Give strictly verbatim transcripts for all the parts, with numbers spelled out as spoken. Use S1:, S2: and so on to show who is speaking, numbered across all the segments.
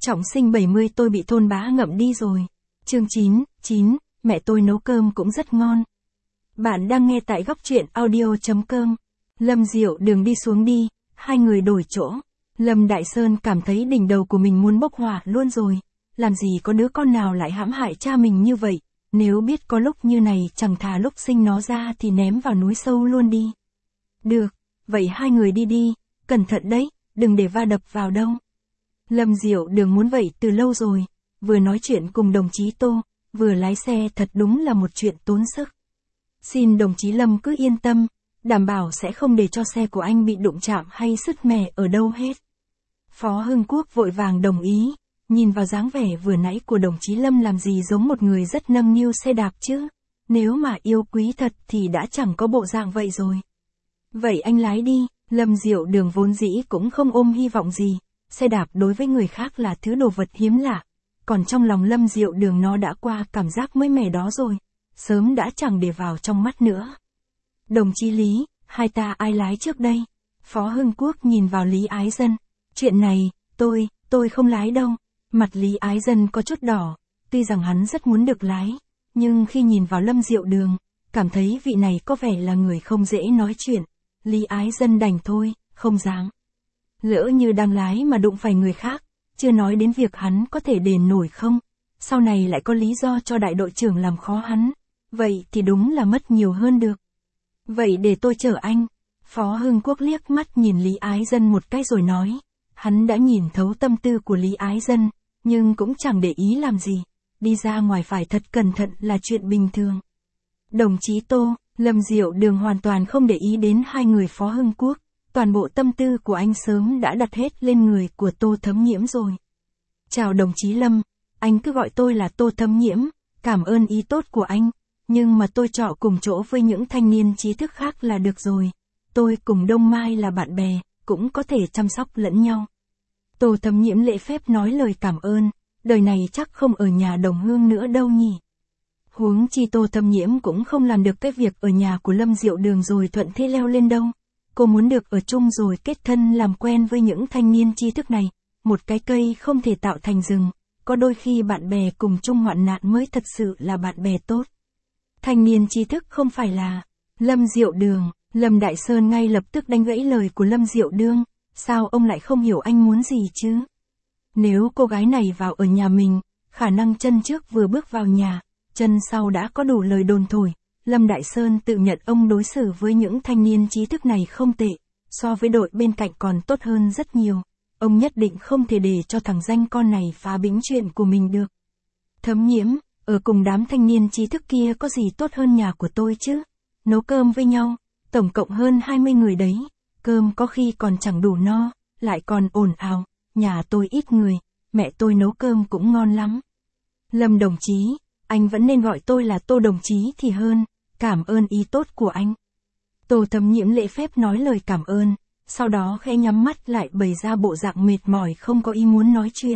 S1: Trọng sinh bảy mươi tôi bị thôn bá ngậm đi rồi. Chương chín, chín, mẹ tôi nấu cơm cũng rất ngon. Bạn đang nghe tại góc truyện audio chấm com. Lâm Diệu Đường đi xuống đi, hai người đổi chỗ. Lâm Đại Sơn cảm thấy đỉnh đầu của mình muốn bốc hỏa luôn rồi. Làm gì có đứa con nào lại hãm hại cha mình như vậy, nếu biết có lúc như này chẳng thà lúc sinh nó ra thì ném vào núi sâu luôn đi. Được, vậy hai người đi đi, cẩn thận đấy, đừng để va đập vào đâu. Lâm Diệu Đường muốn vậy từ lâu rồi, vừa nói chuyện cùng đồng chí Tô, vừa lái xe thật đúng là một chuyện tốn sức. Xin đồng chí Lâm cứ yên tâm, đảm bảo sẽ không để cho xe của anh bị đụng chạm hay sứt mẻ ở đâu hết. Phó Hưng Quốc vội vàng đồng ý, nhìn vào dáng vẻ vừa nãy của đồng chí Lâm làm gì giống một người rất nâng niu xe đạp chứ, nếu mà yêu quý thật thì đã chẳng có bộ dạng vậy rồi. Vậy anh lái đi, Lâm Diệu Đường vốn dĩ cũng không ôm hy vọng gì, xe đạp đối với người khác là thứ đồ vật hiếm lạ, còn trong lòng Lâm Diệu Đường nó đã qua cảm giác mới mẻ đó rồi, sớm đã chẳng để vào trong mắt nữa. Đồng chí Lý, hai ta ai lái trước đây? Phó Hưng Quốc nhìn vào Lý Ái Dân, chuyện này, tôi, tôi không lái đâu. Mặt Lý Ái Dân có chút đỏ, tuy rằng hắn rất muốn được lái, nhưng khi nhìn vào Lâm Diệu Đường, cảm thấy vị này có vẻ là người không dễ nói chuyện. Lý Ái Dân đành thôi, không dám. Lỡ như đang lái mà đụng phải người khác, chưa nói đến việc hắn có thể đền nổi không, sau này lại có lý do cho đại đội trưởng làm khó hắn, vậy thì đúng là mất nhiều hơn được. Vậy để tôi chở anh. Phó Hưng Quốc liếc mắt nhìn Lý Ái Dân một cái rồi nói, hắn đã nhìn thấu tâm tư của Lý Ái Dân, nhưng cũng chẳng để ý làm gì, đi ra ngoài phải thật cẩn thận là chuyện bình thường. Đồng chí Tô, Lâm Diệu Đường hoàn toàn không để ý đến hai người Phó Hưng Quốc, toàn bộ tâm tư của anh sớm đã đặt hết lên người của Tô Thấm Nhiễm rồi. Chào đồng chí Lâm, anh cứ gọi tôi là Tô Thấm Nhiễm, cảm ơn ý tốt của anh, nhưng mà tôi trọ cùng chỗ với những thanh niên trí thức khác là được rồi, tôi cùng Đông Mai là bạn bè, cũng có thể chăm sóc lẫn nhau. Tô Thấm Nhiễm lễ phép nói lời cảm ơn, đời này chắc không ở nhà đồng hương nữa đâu nhỉ. Huống chi Tô Thấm Nhiễm cũng không làm được cái việc ở nhà của Lâm Diệu Đường rồi thuận thế leo lên đâu. Cô muốn được ở chung rồi kết thân làm quen với những thanh niên trí thức này, một cái cây không thể tạo thành rừng, có đôi khi bạn bè cùng chung hoạn nạn mới thật sự là bạn bè tốt. Thanh niên trí thức không phải là Lâm Diệu Đường, Lâm Đại Sơn ngay lập tức đánh gãy lời của Lâm Diệu Đường, sao ông lại không hiểu anh muốn gì chứ? Nếu cô gái này vào ở nhà mình, khả năng chân trước vừa bước vào nhà, chân sau đã có đủ lời đồn thổi. Lâm Đại Sơn tự nhận ông đối xử với những thanh niên trí thức này không tệ, so với đội bên cạnh còn tốt hơn rất nhiều. Ông nhất định không thể để cho thằng danh con này phá bĩnh chuyện của mình được. Thấm Nhiễm, ở cùng đám thanh niên trí thức kia có gì tốt hơn nhà của tôi chứ? Nấu cơm với nhau, tổng cộng hơn hai mươi người đấy, cơm có khi còn chẳng đủ no, lại còn ồn ào, nhà tôi ít người, mẹ tôi nấu cơm cũng ngon lắm. Lâm đồng chí, anh vẫn nên gọi tôi là Tô đồng chí thì hơn, cảm ơn ý tốt của anh. Tô Thấm Nhiễm lễ phép nói lời cảm ơn, sau đó khẽ nhắm mắt lại bày ra bộ dạng mệt mỏi không có ý muốn nói chuyện.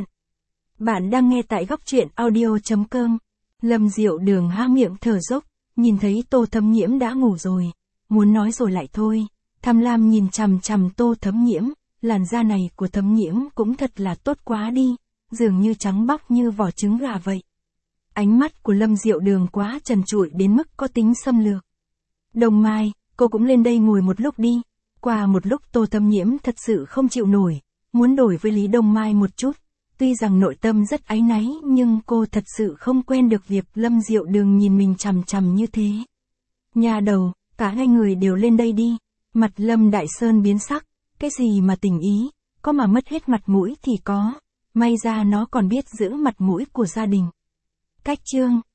S1: Bạn đang nghe tại góc truyện audio chấm com. Lâm Diệu Đường há miệng thở dốc, nhìn thấy Tô Thấm Nhiễm đã ngủ rồi, muốn nói rồi lại thôi, tham lam nhìn chằm chằm Tô Thấm Nhiễm, làn da này của Thấm Nhiễm cũng thật là tốt quá đi, dường như trắng bóc như vỏ trứng gà vậy. Ánh mắt của Lâm Diệu Đường quá trần trụi đến mức có tính xâm lược. Đông Mai, cô cũng lên đây ngồi một lúc đi. Qua một lúc Tô Thấm Nhiễm thật sự không chịu nổi, muốn đổi với Lý Đông Mai một chút. Tuy rằng nội tâm rất áy náy nhưng cô thật sự không quen được việc Lâm Diệu Đường nhìn mình chằm chằm như thế. Nhà đầu, cả hai người đều lên đây đi. Mặt Lâm Đại Sơn biến sắc, cái gì mà tình ý, có mà mất hết mặt mũi thì có. May ra nó còn biết giữ mặt mũi của gia đình. Cách chương